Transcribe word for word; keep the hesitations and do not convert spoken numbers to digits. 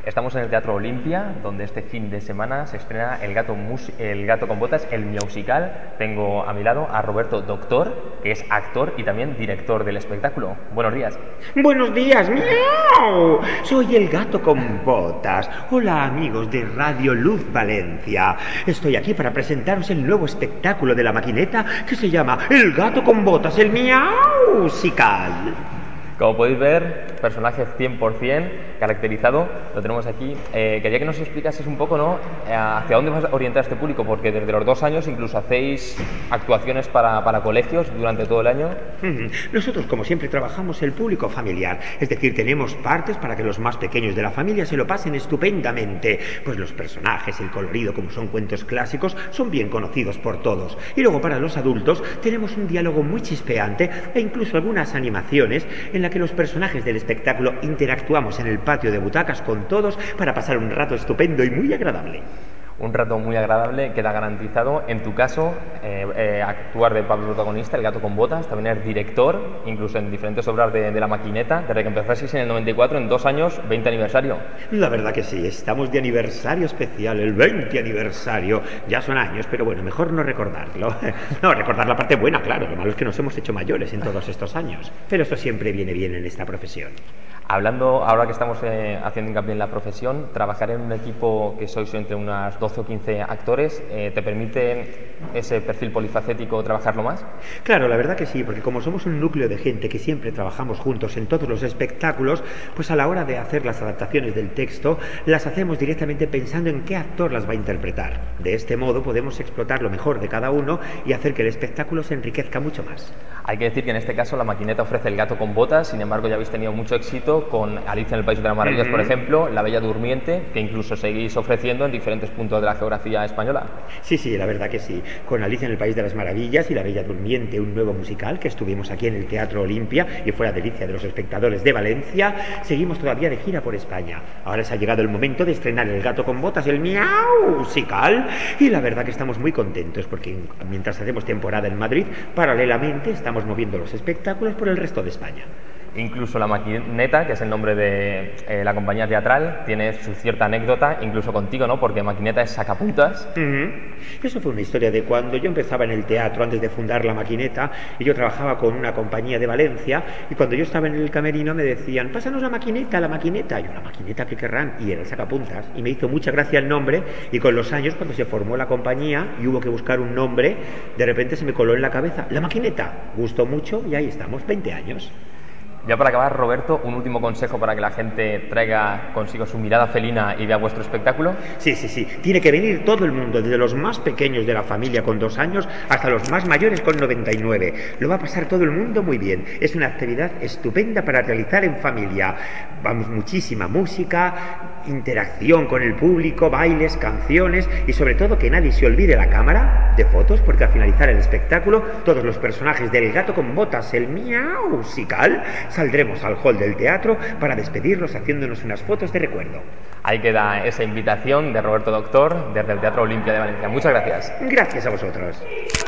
Estamos en el Teatro Olimpia, donde este fin de semana se estrena El gato, mus el gato con botas, el musical. Tengo a mi lado a Roberto Doctor, que es actor y también director del espectáculo. Buenos días. Buenos días, miau. Soy el gato con botas. Hola, amigos de Radio Luz Valencia. Estoy aquí para presentaros el nuevo espectáculo de la maquineta que se llama El gato con botas, el miau musical. Como podéis ver, personaje cien por cien caracterizado, lo tenemos aquí. Eh, quería que nos explicases un poco, ¿no?, hacia dónde vas a orientar este público, porque desde los dos años incluso hacéis actuaciones para, para colegios durante todo el año. Nosotros, como siempre, trabajamos el público familiar, es decir, tenemos partes para que los más pequeños de la familia se lo pasen estupendamente, pues los personajes, el colorido, como son cuentos clásicos, son bien conocidos por todos. Y luego para los adultos tenemos un diálogo muy chispeante e incluso algunas animaciones en la que los personajes del espectáculo interactuamos en el patio de butacas con todos para pasar un rato estupendo y muy agradable. Un rato muy agradable, queda garantizado. En tu caso, eh, eh, actuar de Pablo protagonista, el gato con botas, también eres director, incluso en diferentes obras de, de la maquineta, desde que empezasteis en el noventa y cuatro, en dos años, veinte aniversario. La verdad que sí, estamos de aniversario especial, el veinte aniversario. Ya son años, pero bueno, mejor no recordarlo. No, recordar la parte buena, claro, lo malo es que nos hemos hecho mayores en todos estos años. Pero eso siempre viene bien en esta profesión. Hablando, ahora que estamos eh, haciendo hincapié en la profesión, trabajar en un equipo que sois entre unas doce o quince actores, eh, ¿te permite ese perfil polifacético trabajarlo más? Claro, la verdad que sí, porque como somos un núcleo de gente que siempre trabajamos juntos en todos los espectáculos, pues a la hora de hacer las adaptaciones del texto, las hacemos directamente pensando en qué actor las va a interpretar. De este modo podemos explotar lo mejor de cada uno y hacer que el espectáculo se enriquezca mucho más. Hay que decir que en este caso la maquineta ofrece el gato con botas, sin embargo ya habéis tenido mucho éxito con Alicia en el País de las Maravillas, uh-huh. por ejemplo, La Bella Durmiente, que incluso seguís ofreciendo en diferentes puntos de la geografía española. Sí, sí, la verdad que sí. Con Alicia en el País de las Maravillas y La Bella Durmiente, un nuevo musical que estuvimos aquí en el Teatro Olimpia y fue la delicia de los espectadores de Valencia, seguimos todavía de gira por España. Ahora se ha llegado el momento de estrenar El gato con botas, el miau musical, y la verdad que estamos muy contentos porque mientras hacemos temporada en Madrid, paralelamente estamos moviendo los espectáculos por el resto de España. Incluso la maquineta, que es el nombre de eh, la compañía teatral, tiene su cierta anécdota, incluso contigo, ¿no? Porque maquineta es sacapuntas. Uh-huh. Eso fue una historia de cuando yo empezaba en el teatro antes de fundar la maquineta, y yo trabajaba con una compañía de Valencia, y cuando yo estaba en el camerino me decían, pásanos la maquineta, la maquineta. Y yo, ¿la maquineta qué querrán? Y era el sacapuntas. Y me hizo mucha gracia el nombre, y con los años, cuando se formó la compañía y hubo que buscar un nombre, de repente se me coló en la cabeza, la maquineta. Gustó mucho y ahí estamos, veinte años. Ya para acabar, Roberto, un último consejo para que la gente traiga consigo su mirada felina y vea vuestro espectáculo. Sí, sí, sí. Tiene que venir todo el mundo, desde los más pequeños de la familia con dos años hasta los más mayores con noventa y nueve. Lo va a pasar todo el mundo muy bien. Es una actividad estupenda para realizar en familia. Vamos, muchísima música, interacción con el público, bailes, canciones y sobre todo que nadie se olvide la cámara de fotos, porque al finalizar el espectáculo todos los personajes del gato con botas, el miau musical, saldremos al hall del teatro para despedirlos haciéndonos unas fotos de recuerdo. Ahí queda esa invitación de Roberto Doctor desde el Teatro Olimpia de Valencia. Muchas gracias. Gracias a vosotros.